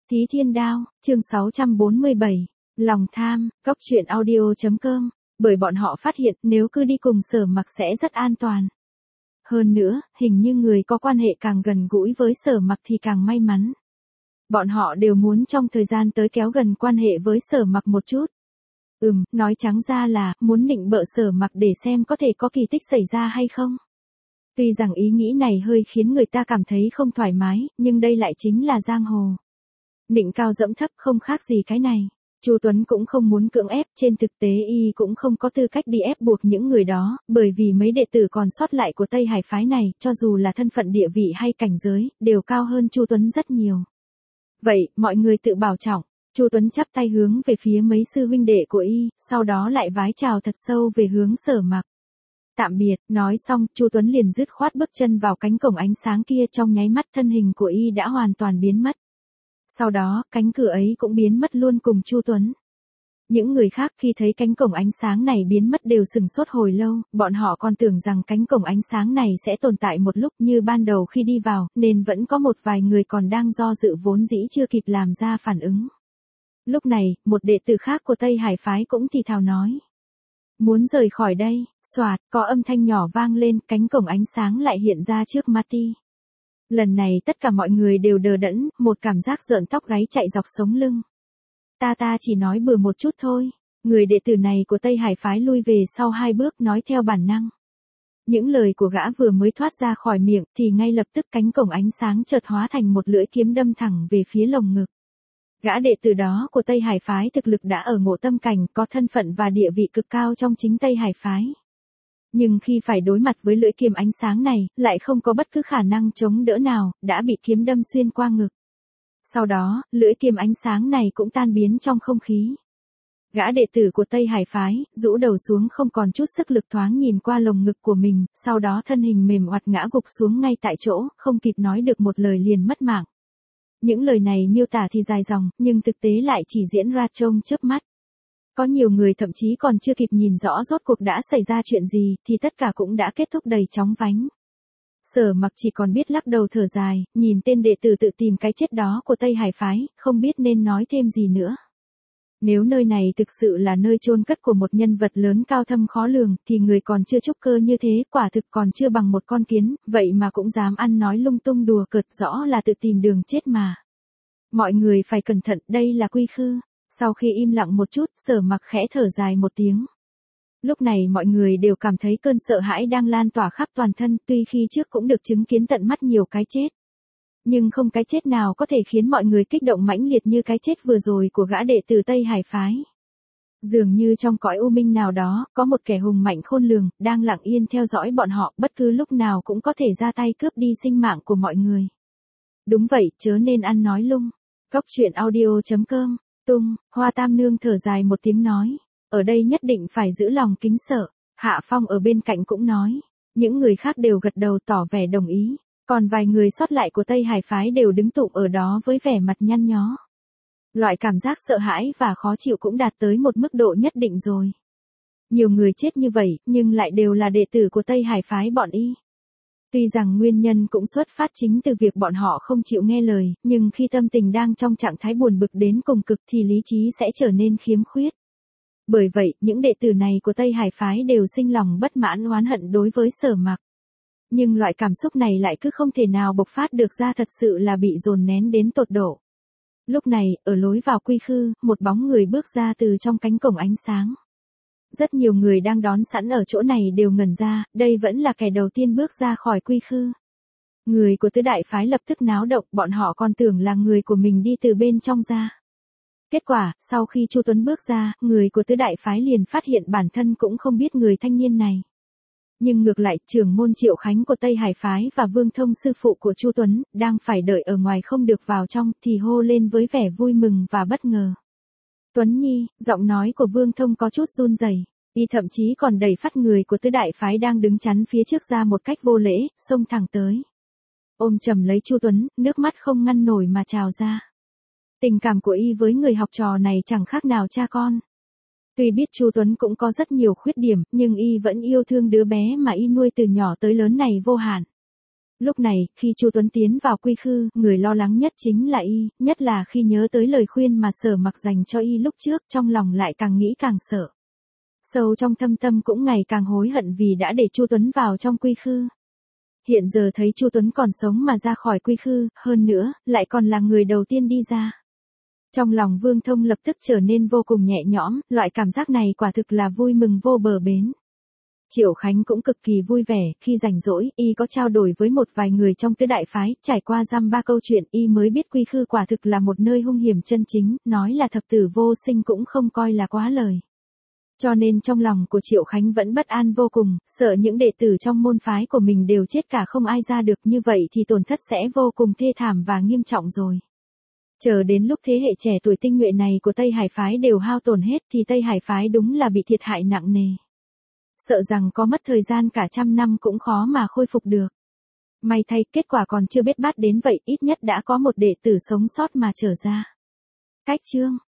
Thí Thiên Đao, chương 647, Lòng tham, Cóc truyện audio.com, bởi bọn họ phát hiện nếu cứ đi cùng Sở Mặc sẽ rất an toàn. Hơn nữa, hình như người có quan hệ càng gần gũi với Sở Mặc thì càng may mắn. Bọn họ đều muốn trong thời gian tới kéo gần quan hệ với Sở Mặc một chút. Nói trắng ra là muốn nịnh bợ Sở Mặc để xem có thể có kỳ tích xảy ra hay không. Tuy rằng ý nghĩ này hơi khiến người ta cảm thấy không thoải mái, nhưng đây lại chính là giang hồ. Nịnh cao dẫm thấp không khác gì cái này. Chu Tuấn cũng không muốn cưỡng ép, trên thực tế y cũng không có tư cách đi ép buộc những người đó, bởi vì mấy đệ tử còn sót lại của Tây Hải phái này, cho dù là thân phận địa vị hay cảnh giới, đều cao hơn Chu Tuấn rất nhiều. Vậy, mọi người tự bảo trọng. Chu Tuấn chắp tay hướng về phía mấy sư huynh đệ của y, sau đó lại vái chào thật sâu về hướng Sở Mặc. Tạm biệt, nói xong, Chu Tuấn liền dứt khoát bước chân vào cánh cổng ánh sáng kia, trong nháy mắt thân hình của y đã hoàn toàn biến mất. Sau đó, cánh cửa ấy cũng biến mất luôn cùng Chu Tuấn. Những người khác khi thấy cánh cổng ánh sáng này biến mất đều sửng sốt hồi lâu, bọn họ còn tưởng rằng cánh cổng ánh sáng này sẽ tồn tại một lúc như ban đầu khi đi vào, nên vẫn có một vài người còn đang do dự vốn dĩ chưa kịp làm ra phản ứng. Lúc này, một đệ tử khác của Tây Hải phái cũng thì thào nói. Muốn rời khỏi đây, xoạt, có âm thanh nhỏ vang lên, cánh cổng ánh sáng lại hiện ra trước mắt y. Lần này tất cả mọi người đều đờ đẫn, một cảm giác rợn tóc gáy chạy dọc sống lưng. Ta chỉ nói bừa một chút thôi. Người đệ tử này của Tây Hải phái lui về sau 2 bước nói theo bản năng. Những lời của gã vừa mới thoát ra khỏi miệng thì ngay lập tức cánh cổng ánh sáng chợt hóa thành một lưỡi kiếm đâm thẳng về phía lồng ngực. Gã đệ tử đó của Tây Hải phái thực lực đã ở ngộ tâm cảnh, có thân phận và địa vị cực cao trong chính Tây Hải phái. Nhưng khi phải đối mặt với lưỡi kiếm ánh sáng này, lại không có bất cứ khả năng chống đỡ nào, đã bị kiếm đâm xuyên qua ngực. Sau đó, lưỡi kiếm ánh sáng này cũng tan biến trong không khí. Gã đệ tử của Tây Hải phái, rũ đầu xuống không còn chút sức lực, thoáng nhìn qua lồng ngực của mình, sau đó thân hình mềm oặt ngã gục xuống ngay tại chỗ, không kịp nói được một lời liền mất mạng. Những lời này miêu tả thì dài dòng, nhưng thực tế lại chỉ diễn ra trong chớp mắt. Có nhiều người thậm chí còn chưa kịp nhìn rõ rốt cuộc đã xảy ra chuyện gì, thì tất cả cũng đã kết thúc đầy chóng vánh. Sở Mặc chỉ còn biết lắc đầu thở dài, nhìn tên đệ tử tự tìm cái chết đó của Tây Hải phái, không biết nên nói thêm gì nữa. Nếu nơi này thực sự là nơi chôn cất của một nhân vật lớn cao thâm khó lường, thì người còn chưa trúc cơ như thế, quả thực còn chưa bằng một con kiến, vậy mà cũng dám ăn nói lung tung đùa cợt, rõ là tự tìm đường chết mà. Mọi người phải cẩn thận, đây là quy khư. Sau khi im lặng một chút, Sở Mặc khẽ thở dài một tiếng. Lúc này mọi người đều cảm thấy cơn sợ hãi đang lan tỏa khắp toàn thân, tuy khi trước cũng được chứng kiến tận mắt nhiều cái chết. Nhưng không cái chết nào có thể khiến mọi người kích động mãnh liệt như cái chết vừa rồi của gã đệ tử Tây Hải phái. Dường như trong cõi u minh nào đó, có một kẻ hùng mạnh khôn lường, đang lặng yên theo dõi bọn họ, bất cứ lúc nào cũng có thể ra tay cướp đi sinh mạng của mọi người. Đúng vậy, chớ nên ăn nói lung. Cóc truyện audio.com, Hoa Tam Nương thở dài một tiếng nói. Ở đây nhất định phải giữ lòng kính sợ. Hạ Phong ở bên cạnh cũng nói. Những người khác đều gật đầu tỏ vẻ đồng ý. Còn vài người sót lại của Tây Hải phái đều đứng tụm ở đó với vẻ mặt nhăn nhó. Loại cảm giác sợ hãi và khó chịu cũng đạt tới một mức độ nhất định rồi. Nhiều người chết như vậy, nhưng lại đều là đệ tử của Tây Hải phái bọn y. Tuy rằng nguyên nhân cũng xuất phát chính từ việc bọn họ không chịu nghe lời, nhưng khi tâm tình đang trong trạng thái buồn bực đến cùng cực thì lý trí sẽ trở nên khiếm khuyết. Bởi vậy, những đệ tử này của Tây Hải phái đều sinh lòng bất mãn oán hận đối với Sở Mặc. Nhưng loại cảm xúc này lại cứ không thể nào bộc phát được ra, thật sự là bị dồn nén đến tột độ. Lúc này, ở lối vào quy khư, một bóng người bước ra từ trong cánh cổng ánh sáng. Rất nhiều người đang đón sẵn ở chỗ này đều ngẩn ra, đây vẫn là kẻ đầu tiên bước ra khỏi quy khư. Người của tứ đại phái lập tức náo động, bọn họ còn tưởng là người của mình đi từ bên trong ra. Kết quả, sau khi Chu Tuấn bước ra, người của tứ đại phái liền phát hiện bản thân cũng không biết người thanh niên này. Nhưng ngược lại, trưởng môn Triệu Khánh của Tây Hải phái và Vương Thông sư phụ của Chu Tuấn, đang phải đợi ở ngoài không được vào trong, thì hô lên với vẻ vui mừng và bất ngờ. Tuấn Nhi, giọng nói của Vương Thông có chút run rẩy, y thậm chí còn đẩy phát người của tứ đại phái đang đứng chắn phía trước ra một cách vô lễ, xông thẳng tới. Ôm chầm lấy Chu Tuấn, nước mắt không ngăn nổi mà trào ra. Tình cảm của y với người học trò này chẳng khác nào cha con. Tuy biết Chu Tuấn cũng có rất nhiều khuyết điểm, nhưng y vẫn yêu thương đứa bé mà y nuôi từ nhỏ tới lớn này vô hạn. Lúc này, khi Chu Tuấn tiến vào quy khư, người lo lắng nhất chính là y, nhất là khi nhớ tới lời khuyên mà Sở Mặc dành cho y lúc trước, trong lòng lại càng nghĩ càng sợ. Sâu trong thâm tâm cũng ngày càng hối hận vì đã để Chu Tuấn vào trong quy khư. Hiện giờ thấy Chu Tuấn còn sống mà ra khỏi quy khư, hơn nữa, lại còn là người đầu tiên đi ra. Trong lòng Vương Thông lập tức trở nên vô cùng nhẹ nhõm, loại cảm giác này quả thực là vui mừng vô bờ bến. Triệu Khánh cũng cực kỳ vui vẻ, khi rảnh rỗi, y có trao đổi với một vài người trong tứ đại phái, trải qua dăm ba câu chuyện, y mới biết quy khư quả thực là một nơi hung hiểm chân chính, nói là thập tử vô sinh cũng không coi là quá lời. Cho nên trong lòng của Triệu Khánh vẫn bất an vô cùng, sợ những đệ tử trong môn phái của mình đều chết cả không ai ra được, như vậy thì tổn thất sẽ vô cùng thê thảm và nghiêm trọng rồi. Chờ đến lúc thế hệ trẻ tuổi tinh nhuệ này của Tây Hải phái đều hao tổn hết thì Tây Hải phái đúng là bị thiệt hại nặng nề. Sợ rằng có mất thời gian cả trăm năm cũng khó mà khôi phục được. May thay, kết quả còn chưa biết bát đến vậy, ít nhất đã có một đệ tử sống sót mà trở ra. Cách chương